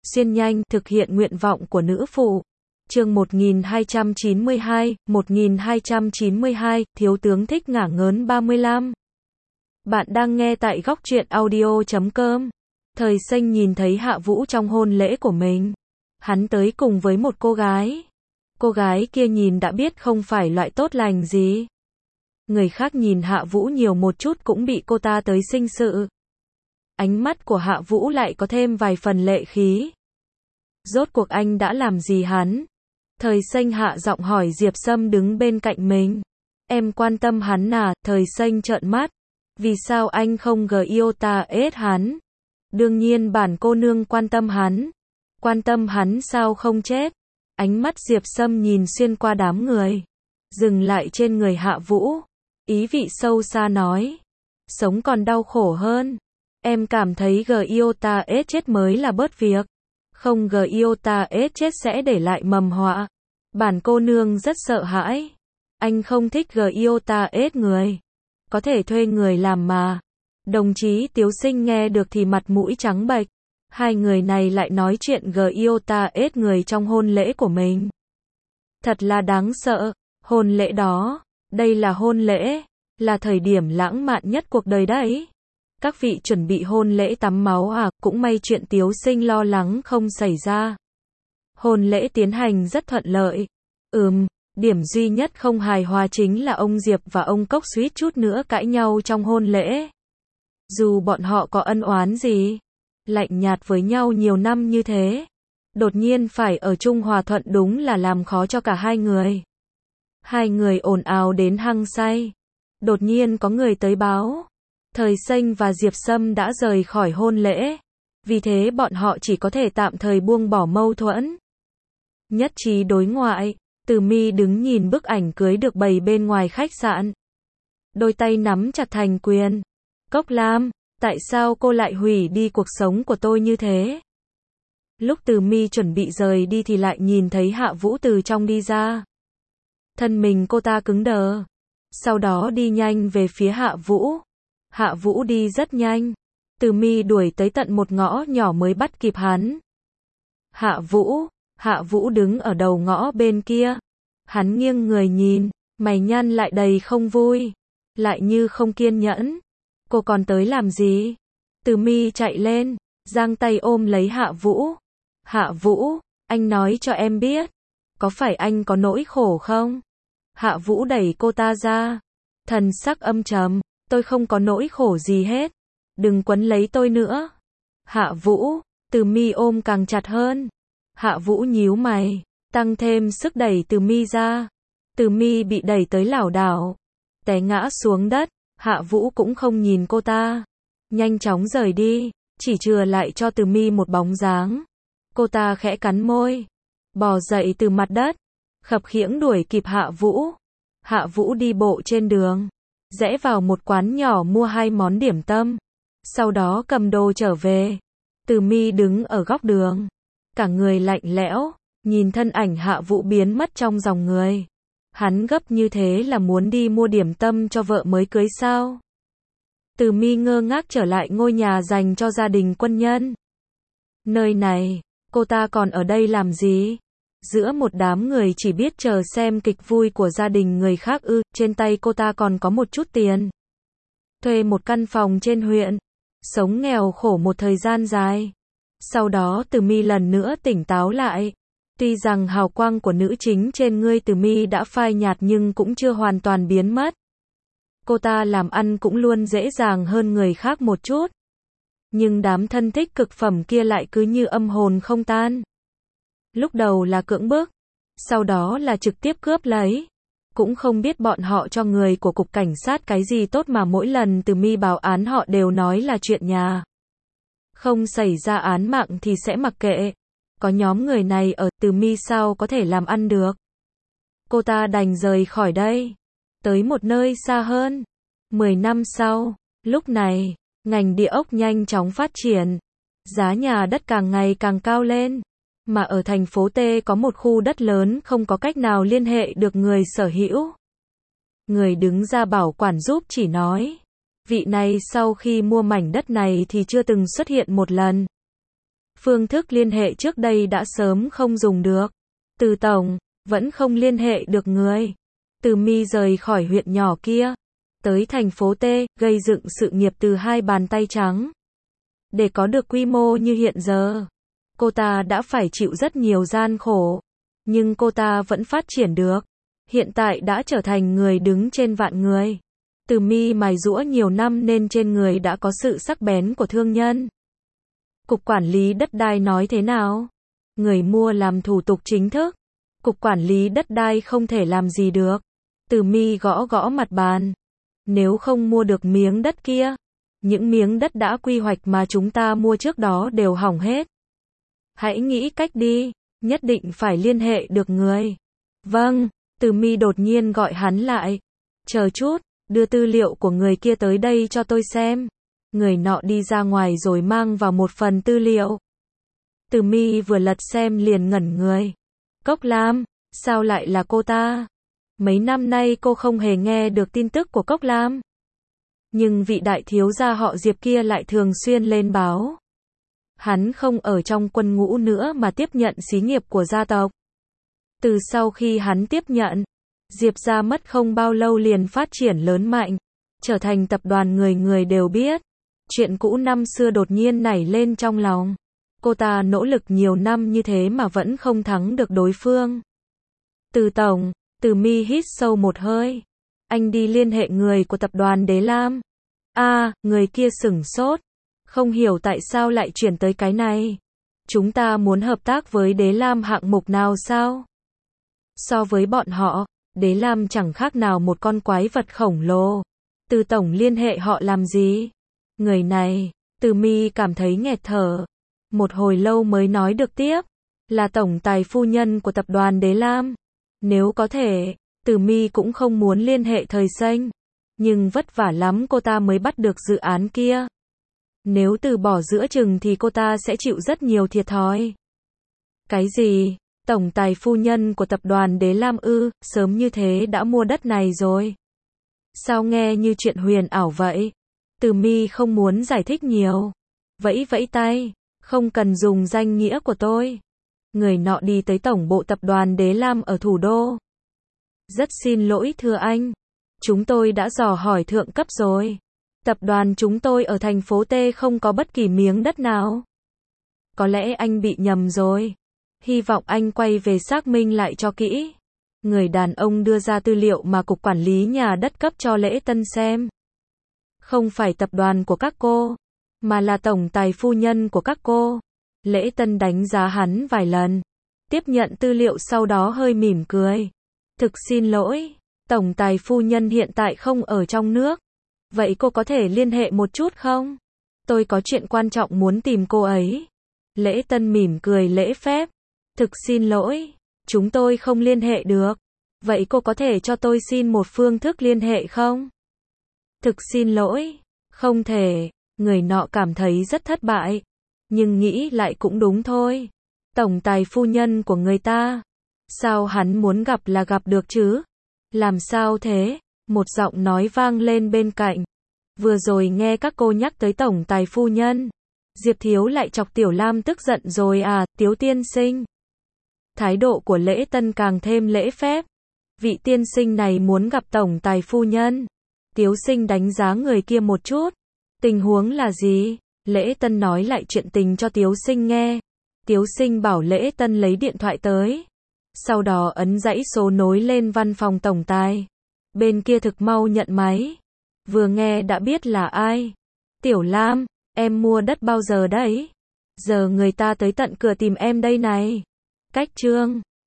xuyên nhanh, thực hiện nguyện vọng của nữ phụ. Chương 1292, Thiếu tướng thích ngả ngớn 35. Bạn đang nghe tại góc truyện audio.com. Thời Xanh nhìn thấy Hạ Vũ trong hôn lễ của mình. Hắn tới cùng với một cô gái. Cô gái kia nhìn đã biết không phải loại tốt lành gì. Người khác nhìn Hạ Vũ nhiều một chút cũng bị cô ta tới sinh sự. Ánh mắt của Hạ Vũ lại có thêm vài phần lệ khí. Rốt cuộc anh đã làm gì hắn? Thời Xanh hạ giọng hỏi Diệp Sâm đứng bên cạnh mình. Em quan tâm hắn à? Thời Xanh trợn mắt. Vì sao anh không GIOTA-S hắn? Đương nhiên bản cô nương quan tâm hắn. Quan tâm hắn sao không chết? Ánh mắt Diệp Sâm nhìn xuyên qua đám người. Dừng lại trên người Hạ Vũ. Ý vị sâu xa nói. Sống còn đau khổ hơn. Em cảm thấy GIOTA-S chết mới là bớt việc. Không GIOTA-S chết sẽ để lại mầm họa. Bản cô nương rất sợ hãi. Anh không thích GIOTA-S người. Có thể thuê người làm mà. Đồng chí Tiếu Sinh nghe được thì mặt mũi trắng bệch. Hai người này lại nói chuyện GIOTA-S người trong hôn lễ của mình. Thật là đáng sợ. Hôn lễ đó. Đây là hôn lễ. Là thời điểm lãng mạn nhất cuộc đời đấy. Các vị chuẩn bị hôn lễ tắm máu à? Cũng may chuyện Tiếu Sinh lo lắng không xảy ra. Hôn lễ tiến hành rất thuận lợi. Điểm duy nhất không hài hòa chính là ông Diệp và ông Cốc suýt chút nữa cãi nhau trong hôn lễ. Dù bọn họ có ân oán gì, lạnh nhạt với nhau nhiều năm như thế, đột nhiên phải ở chung hòa thuận đúng là làm khó cho cả hai người. Hai người ồn ào đến hăng say. Đột nhiên có người tới báo. Thời Xanh và Diệp Sâm đã rời khỏi hôn lễ. Vì thế bọn họ chỉ có thể tạm thời buông bỏ mâu thuẫn. Nhất trí đối ngoại. Từ Mi đứng nhìn bức ảnh cưới được bày bên ngoài khách sạn. Đôi tay nắm chặt thành quyền. Cốc Lam, tại sao cô lại hủy đi cuộc sống của tôi như thế? Lúc Từ Mi chuẩn bị rời đi thì lại nhìn thấy Hạ Vũ từ trong đi ra. Thân mình cô ta cứng đờ. Sau đó đi nhanh về phía Hạ Vũ. Hạ Vũ đi rất nhanh. Từ Mi đuổi tới tận một ngõ nhỏ mới bắt kịp hắn. Hạ Vũ đứng ở đầu ngõ bên kia. Hắn nghiêng người nhìn, mày nhăn lại đầy không vui, lại như không kiên nhẫn. Cô còn tới làm gì? Từ Mi chạy lên, giang tay ôm lấy Hạ Vũ. Hạ Vũ, anh nói cho em biết, có phải anh có nỗi khổ không? Hạ Vũ đẩy cô ta ra, thần sắc âm trầm, tôi không có nỗi khổ gì hết, đừng quấn lấy tôi nữa. Hạ Vũ, Từ Mi ôm càng chặt hơn. Hạ Vũ nhíu mày, tăng thêm sức đẩy Từ Mi ra. Từ Mi bị đẩy tới lảo đảo, té ngã xuống đất. Hạ Vũ cũng không nhìn cô ta, nhanh chóng rời đi, chỉ chừa lại cho Từ Mi một bóng dáng. Cô ta khẽ cắn môi, bò dậy từ mặt đất, khập khiễng đuổi kịp Hạ Vũ. Hạ Vũ đi bộ trên đường, rẽ vào một quán nhỏ mua 2 món điểm tâm, sau đó cầm đồ trở về. Từ Mi đứng ở góc đường, cả người lạnh lẽo, nhìn thân ảnh Hạ Vũ biến mất trong dòng người. Hắn gấp như thế là muốn đi mua điểm tâm cho vợ mới cưới sao? Từ Mi ngơ ngác trở lại ngôi nhà dành cho gia đình quân nhân. Nơi này, cô ta còn ở đây làm gì? Giữa một đám người chỉ biết chờ xem kịch vui của gia đình người khác ư? Trên tay cô ta còn có một chút tiền. Thuê một căn phòng trên huyện, sống nghèo khổ một thời gian dài. Sau đó Từ Mi lần nữa tỉnh táo lại. Tuy rằng hào quang của nữ chính trên người Từ Mi đã phai nhạt nhưng cũng chưa hoàn toàn biến mất. Cô ta làm ăn cũng luôn dễ dàng hơn người khác một chút. Nhưng đám thân thích cực phẩm kia lại cứ như âm hồn không tan. Lúc đầu là cưỡng bức, sau đó là trực tiếp cướp lấy. Cũng không biết bọn họ cho người của cục cảnh sát cái gì tốt mà mỗi lần Từ Mi báo án họ đều nói là chuyện nhà. Không xảy ra án mạng thì sẽ mặc kệ. Có nhóm người này ở, Từ Mi sao có thể làm ăn được. Cô ta đành rời khỏi đây, tới một nơi xa hơn. 10 năm sau, lúc này, ngành địa ốc nhanh chóng phát triển. Giá nhà đất càng ngày càng cao lên. Mà ở thành phố T có một khu đất lớn không có cách nào liên hệ được người sở hữu. Người đứng ra bảo quản giúp chỉ nói, vị này sau khi mua mảnh đất này thì chưa từng xuất hiện một lần. Phương thức liên hệ trước đây đã sớm không dùng được. Từ tổng, vẫn không liên hệ được người. Từ My rời khỏi huyện nhỏ kia, tới thành phố T, gây dựng sự nghiệp từ hai bàn tay trắng. Để có được quy mô như hiện giờ, cô ta đã phải chịu rất nhiều gian khổ. Nhưng cô ta vẫn phát triển được. Hiện tại đã trở thành người đứng trên vạn người. Từ My mài giũa nhiều năm nên trên người đã có sự sắc bén của thương nhân. Cục quản lý đất đai nói thế nào? Người mua làm thủ tục chính thức. Cục quản lý đất đai không thể làm gì được. Từ My gõ gõ mặt bàn. Nếu không mua được miếng đất kia, những miếng đất đã quy hoạch mà chúng ta mua trước đó đều hỏng hết. Hãy nghĩ cách đi, nhất định phải liên hệ được người. Vâng, Từ My đột nhiên gọi hắn lại. Chờ chút, đưa tư liệu của người kia tới đây cho tôi xem. Người nọ đi ra ngoài rồi mang vào một phần tư liệu. Từ My vừa lật xem liền ngẩn người. Cốc Lam, sao lại là cô ta? Mấy năm nay cô không hề nghe được tin tức của Cốc Lam. Nhưng vị đại thiếu gia họ Diệp kia lại thường xuyên lên báo. Hắn không ở trong quân ngũ nữa mà tiếp nhận xí nghiệp của gia tộc. Từ sau khi hắn tiếp nhận, Diệp gia mất không bao lâu liền phát triển lớn mạnh, trở thành tập đoàn người người đều biết. Chuyện cũ năm xưa đột nhiên nảy lên trong lòng. Cô ta nỗ lực nhiều năm như thế mà vẫn không thắng được đối phương. Từ tổng, Từ My hít sâu một hơi. Anh đi liên hệ người của tập đoàn Đế Lam. Người kia sửng sốt. Không hiểu tại sao lại chuyển tới cái này. Chúng ta muốn hợp tác với Đế Lam hạng mục nào sao? So với bọn họ, Đế Lam chẳng khác nào một con quái vật khổng lồ. Từ tổng liên hệ họ làm gì? Người này, Từ My cảm thấy nghẹt thở. Một hồi lâu mới nói được tiếp. Là tổng tài phu nhân của tập đoàn Đế Lam. Nếu có thể, Từ My cũng không muốn liên hệ Thời Xanh. Nhưng vất vả lắm cô ta mới bắt được dự án kia. Nếu từ bỏ giữa chừng thì cô ta sẽ chịu rất nhiều thiệt thòi. Cái gì? Tổng tài phu nhân của tập đoàn Đế Lam ư? Sớm như thế đã mua đất này rồi. Sao nghe như chuyện huyền ảo vậy? Từ My không muốn giải thích nhiều. Vẫy vẫy tay. Không cần dùng danh nghĩa của tôi. Người nọ đi tới tổng bộ tập đoàn Đế Lam ở thủ đô. Rất xin lỗi thưa anh. Chúng tôi đã dò hỏi thượng cấp rồi. Tập đoàn chúng tôi ở thành phố T không có bất kỳ miếng đất nào. Có lẽ anh bị nhầm rồi. Hy vọng anh quay về xác minh lại cho kỹ. Người đàn ông đưa ra tư liệu mà cục quản lý nhà đất cấp cho Lễ Tân xem. Không phải tập đoàn của các cô, mà là tổng tài phu nhân của các cô. Lễ Tân đánh giá hắn vài lần. Tiếp nhận tư liệu sau đó hơi mỉm cười. Thực xin lỗi, tổng tài phu nhân hiện tại không ở trong nước. Vậy cô có thể liên hệ một chút không? Tôi có chuyện quan trọng muốn tìm cô ấy. Lễ Tân mỉm cười lễ phép. Thực xin lỗi, chúng tôi không liên hệ được. Vậy cô có thể cho tôi xin một phương thức liên hệ không? Thực xin lỗi, không thể. Người nọ cảm thấy rất thất bại. Nhưng nghĩ lại cũng đúng thôi. Tổng tài phu nhân của người ta. Sao hắn muốn gặp là gặp được chứ? Làm sao thế? Một giọng nói vang lên bên cạnh. Vừa rồi nghe các cô nhắc tới tổng tài phu nhân. Diệp Thiếu lại chọc Tiểu Lam tức giận rồi à, Tiếu tiên sinh. Thái độ của Lễ Tân càng thêm lễ phép. Vị tiên sinh này muốn gặp tổng tài phu nhân. Tiếu sinh đánh giá người kia một chút. Tình huống là gì? Lễ Tân nói lại chuyện tình cho Tiếu sinh nghe. Tiếu sinh bảo Lễ Tân lấy điện thoại tới. Sau đó ấn dãy số nối lên văn phòng tổng tài. Bên kia thực mau nhận máy. Vừa nghe đã biết là ai. Tiểu Lam, em mua đất bao giờ đấy? Giờ người ta tới tận cửa tìm em đây này. Cách chương